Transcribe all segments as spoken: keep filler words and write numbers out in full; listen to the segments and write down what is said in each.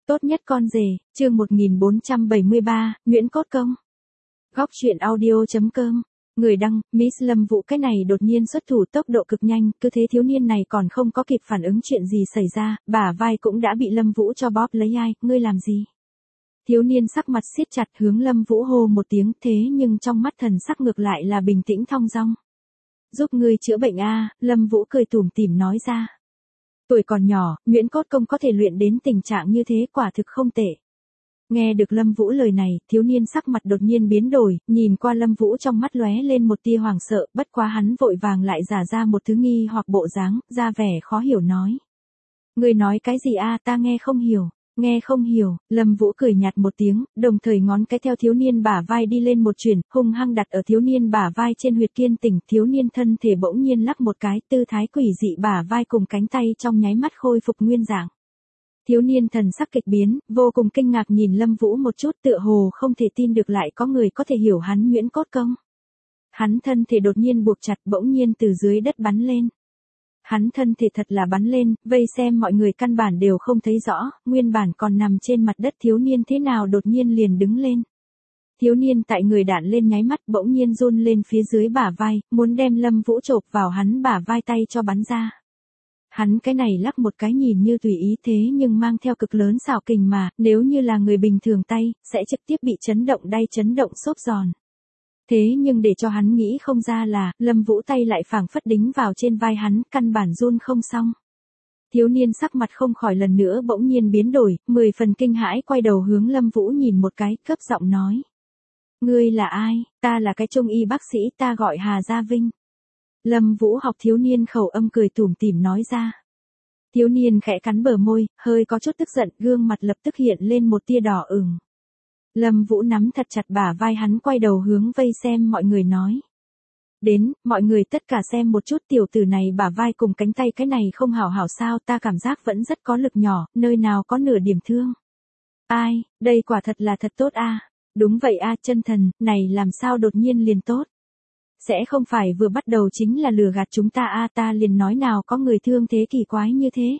Tốt nhất con rể, chương một nghìn bốn trăm bảy mươi ba, Nguyễn Cốt Công. Góc truyện audio chấm com. Người đăng, Miss Lâm Vũ cái này đột nhiên xuất thủ tốc độ cực nhanh, cứ thế thiếu niên này còn không có kịp phản ứng chuyện gì xảy ra, bả vai cũng đã bị Lâm Vũ cho bóp lấy. Ai, ngươi làm gì? Thiếu niên sắc mặt siết chặt hướng Lâm Vũ hô một tiếng, thế nhưng trong mắt thần sắc ngược lại là bình tĩnh thong dong. Giúp ngươi chữa bệnh a, Lâm Vũ cười tủm tỉm nói ra. Tuổi còn nhỏ, Nguyễn Cốt Công có thể luyện đến tình trạng như thế quả thực không tệ. Nghe được Lâm Vũ lời này, thiếu niên sắc mặt đột nhiên biến đổi, nhìn qua Lâm Vũ trong mắt lóe lên một tia hoảng sợ, bất quá hắn vội vàng lại giả ra một thứ nghi hoặc bộ dáng, ra vẻ khó hiểu nói. Ngươi nói cái gì a, ta nghe không hiểu. Nghe không hiểu, Lâm Vũ cười nhạt một tiếng, đồng thời ngón cái theo thiếu niên bả vai đi lên một chuyển, hung hăng đặt ở thiếu niên bả vai trên huyệt kiên tỉnh, thiếu niên thân thể bỗng nhiên lắc một cái, tư thái quỷ dị bả vai cùng cánh tay trong nháy mắt khôi phục nguyên dạng. Thiếu niên thần sắc kịch biến, vô cùng kinh ngạc nhìn Lâm Vũ một chút, tựa hồ không thể tin được lại có người có thể hiểu hắn Nguyễn Cốt Công. Hắn thân thể đột nhiên buộc chặt, bỗng nhiên từ dưới đất bắn lên. Hắn thân thể thật là bắn lên, vây xem mọi người căn bản đều không thấy rõ, nguyên bản còn nằm trên mặt đất thiếu niên thế nào đột nhiên liền đứng lên. Thiếu niên tại người đạn lên nháy mắt bỗng nhiên run lên phía dưới bả vai, muốn đem Lâm Vũ chộp vào hắn bả vai tay cho bắn ra. Hắn cái này lắc một cái nhìn như tùy ý thế nhưng mang theo cực lớn xảo kình mà, nếu như là người bình thường tay, sẽ trực tiếp bị chấn động đay chấn động xốp giòn. Thế nhưng để cho hắn nghĩ không ra là, Lâm Vũ tay lại phảng phất đính vào trên vai hắn, căn bản run không xong. Thiếu niên sắc mặt không khỏi lần nữa bỗng nhiên biến đổi, mười phần kinh hãi quay đầu hướng Lâm Vũ nhìn một cái, cấp giọng nói. Ngươi là ai? Ta là cái trung y bác sĩ, ta gọi Hà Gia Vinh. Lâm Vũ học thiếu niên khẩu âm cười tủm tỉm nói ra. Thiếu niên khẽ cắn bờ môi, hơi có chút tức giận, gương mặt lập tức hiện lên một tia đỏ ửng. Lâm Vũ nắm thật chặt bả vai hắn quay đầu hướng vây xem mọi người nói. Đến, mọi người tất cả xem một chút tiểu tử này bả vai cùng cánh tay cái này không hảo hảo sao, ta cảm giác vẫn rất có lực nhỏ, nơi nào có nửa điểm thương. Ai, đây quả thật là thật tốt a. Đúng vậy a, chân thần, này làm sao đột nhiên liền tốt. Sẽ không phải vừa bắt đầu chính là lừa gạt chúng ta a, ta liền nói nào có người thương thế kỳ quái như thế.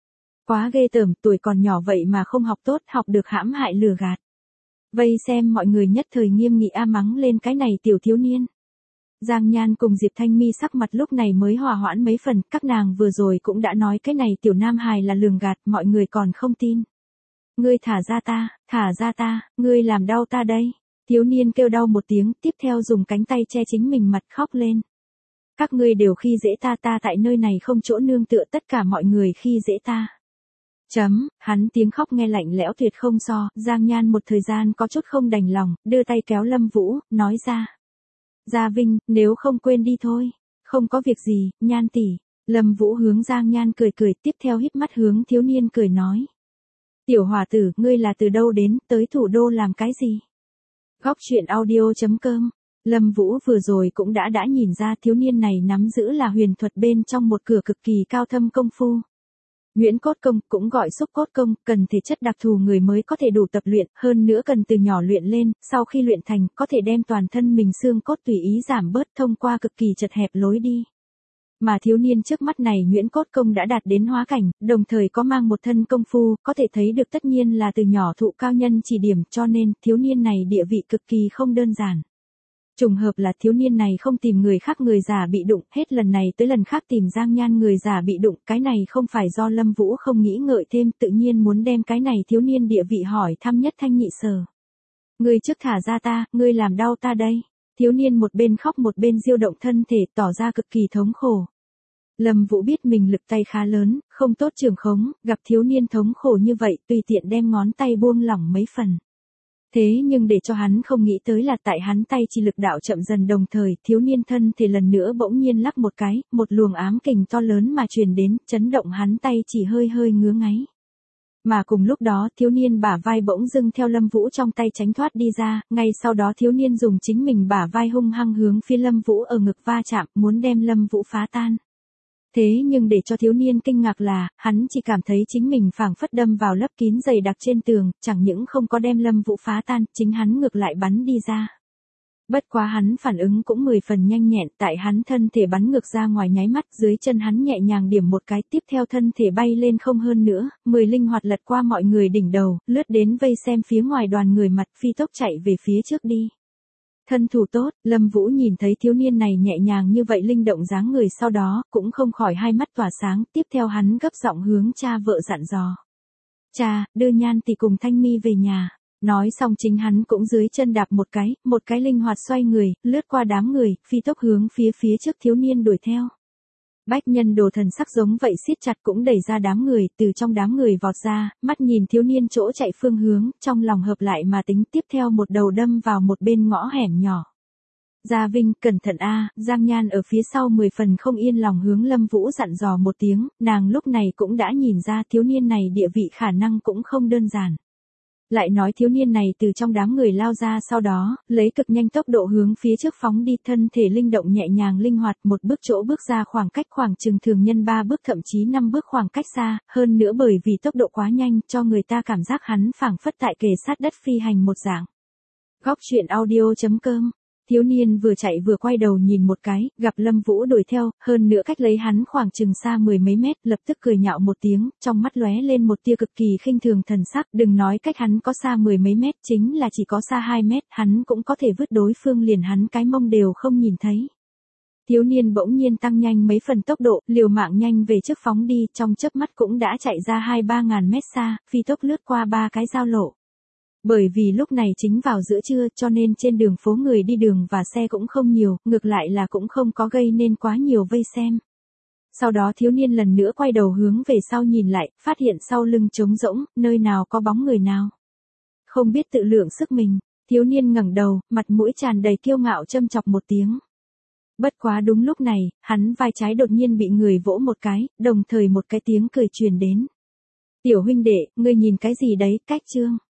Quá ghê tởm, tuổi còn nhỏ vậy mà không học tốt, học được hãm hại lừa gạt. Vây xem mọi người nhất thời nghiêm nghị a mắng lên cái này tiểu thiếu niên. Giang Nhan cùng Diệp Thanh Mi sắc mặt lúc này mới hòa hoãn mấy phần, các nàng vừa rồi cũng đã nói cái này tiểu nam hài là lường gạt, mọi người còn không tin. Ngươi thả ra ta, thả ra ta, ngươi làm đau ta đây. Thiếu niên kêu đau một tiếng, tiếp theo dùng cánh tay che chính mình mặt khóc lên. Các ngươi đều khi dễ ta, ta tại nơi này không chỗ nương tựa, tất cả mọi người khi dễ ta. Chấm, hắn tiếng khóc nghe lạnh lẽo tuyệt không so, Giang Nhan một thời gian có chút không đành lòng, đưa tay kéo Lâm Vũ, nói ra. Gia Vinh, nếu không quên đi thôi, không có việc gì, Nhan tỷ. Lâm Vũ hướng Giang Nhan cười cười, tiếp theo híp mắt hướng thiếu niên cười nói. Tiểu hòa tử, ngươi là từ đâu đến, tới thủ đô làm cái gì? Góc truyện audio chấm com. Lâm Vũ vừa rồi cũng đã đã nhìn ra thiếu niên này nắm giữ là huyền thuật bên trong một cửa cực kỳ cao thâm công phu. Nguyễn Cốt Công cũng gọi xúc cốt công, cần thể chất đặc thù người mới có thể đủ tập luyện, hơn nữa cần từ nhỏ luyện lên, sau khi luyện thành, có thể đem toàn thân mình xương cốt tùy ý giảm bớt thông qua cực kỳ chật hẹp lối đi. Mà thiếu niên trước mắt này Nguyễn Cốt Công đã đạt đến hóa cảnh, đồng thời có mang một thân công phu, có thể thấy được tất nhiên là từ nhỏ thụ cao nhân chỉ điểm, cho nên thiếu niên này địa vị cực kỳ không đơn giản. Trùng hợp là thiếu niên này không tìm người khác người già bị đụng, hết lần này tới lần khác tìm Giang Nhan người già bị đụng, cái này không phải do Lâm Vũ không nghĩ ngợi thêm, tự nhiên muốn đem cái này thiếu niên địa vị hỏi thăm nhất thanh nhị sở. Ngươi trước thả ra ta, ngươi làm đau ta đây. Thiếu niên một bên khóc một bên diêu động thân thể, tỏ ra cực kỳ thống khổ. Lâm Vũ biết mình lực tay khá lớn, không tốt trường khống, gặp thiếu niên thống khổ như vậy, tùy tiện đem ngón tay buông lỏng mấy phần. Thế nhưng để cho hắn không nghĩ tới là tại hắn tay chỉ lực đạo chậm dần, đồng thời thiếu niên thân thể lần nữa bỗng nhiên lắc một cái, một luồng ám kình to lớn mà truyền đến, chấn động hắn tay chỉ hơi hơi ngứa ngáy. Mà cùng lúc đó thiếu niên bả vai bỗng dưng theo Lâm Vũ trong tay tránh thoát đi ra, ngay sau đó thiếu niên dùng chính mình bả vai hung hăng hướng phía Lâm Vũ ở ngực va chạm, muốn đem Lâm Vũ phá tan. Thế nhưng để cho thiếu niên kinh ngạc là, hắn chỉ cảm thấy chính mình phảng phất đâm vào lấp kín dày đặc trên tường, chẳng những không có đem Lâm Vũ phá tan, chính hắn ngược lại bắn đi ra. Bất quá hắn phản ứng cũng mười phần nhanh nhẹn, tại hắn thân thể bắn ngược ra ngoài nháy mắt, dưới chân hắn nhẹ nhàng điểm một cái, tiếp theo thân thể bay lên không hơn nữa, mười linh hoạt lật qua mọi người đỉnh đầu, lướt đến vây xem phía ngoài đoàn người mặt, phi tốc chạy về phía trước đi. Thân thủ tốt, Lâm Vũ nhìn thấy thiếu niên này nhẹ nhàng như vậy linh động dáng người, sau đó cũng không khỏi hai mắt tỏa sáng, tiếp theo hắn gấp giọng hướng cha vợ dặn dò. Cha, đưa Nhan tỷ cùng Thanh Mi về nhà. Nói xong chính hắn cũng dưới chân đạp một cái, một cái linh hoạt xoay người, lướt qua đám người, phi tốc hướng phía phía trước thiếu niên đuổi theo. Bách Nhân Đồ thần sắc giống vậy siết chặt cũng đẩy ra đám người, từ trong đám người vọt ra, mắt nhìn thiếu niên chỗ chạy phương hướng, trong lòng hợp lại mà tính, tiếp theo một đầu đâm vào một bên ngõ hẻm nhỏ. Gia Vinh, cẩn thận a, Giang Nhan ở phía sau mười phần không yên lòng hướng Lâm Vũ dặn dò một tiếng, nàng lúc này cũng đã nhìn ra thiếu niên này địa vị khả năng cũng không đơn giản. Lại nói thiếu niên này từ trong đám người lao ra, sau đó, lấy cực nhanh tốc độ hướng phía trước phóng đi, thân thể linh động nhẹ nhàng linh hoạt, một bước chỗ bước ra khoảng cách khoảng chừng thường nhân ba bước thậm chí năm bước khoảng cách xa, hơn nữa bởi vì tốc độ quá nhanh, cho người ta cảm giác hắn phảng phất tại kề sát đất phi hành một dạng. Góc truyện audio chấm com. Thiếu niên vừa chạy vừa quay đầu nhìn một cái, gặp Lâm Vũ đuổi theo, hơn nữa cách lấy hắn khoảng chừng xa mười mấy mét, lập tức cười nhạo một tiếng, trong mắt lóe lên một tia cực kỳ khinh thường thần sắc, đừng nói cách hắn có xa mười mấy mét, chính là chỉ có xa hai mét, hắn cũng có thể vứt đối phương liền hắn cái mông đều không nhìn thấy. Thiếu niên bỗng nhiên tăng nhanh mấy phần tốc độ, liều mạng nhanh về trước phóng đi, trong chớp mắt cũng đã chạy ra hai ba ngàn mét xa, phi tốc lướt qua ba cái giao lộ. Bởi vì lúc này chính vào giữa trưa, cho nên trên đường phố người đi đường và xe cũng không nhiều, ngược lại là cũng không có gây nên quá nhiều vây xem. Sau đó thiếu niên lần nữa quay đầu hướng về sau nhìn lại, phát hiện sau lưng trống rỗng, nơi nào có bóng người nào. Không biết tự lượng sức mình, thiếu niên ngẩng đầu, mặt mũi tràn đầy kiêu ngạo châm chọc một tiếng. Bất quá đúng lúc này, hắn vai trái đột nhiên bị người vỗ một cái, đồng thời một cái tiếng cười truyền đến. Tiểu huynh đệ, ngươi nhìn cái gì đấy, cách chương.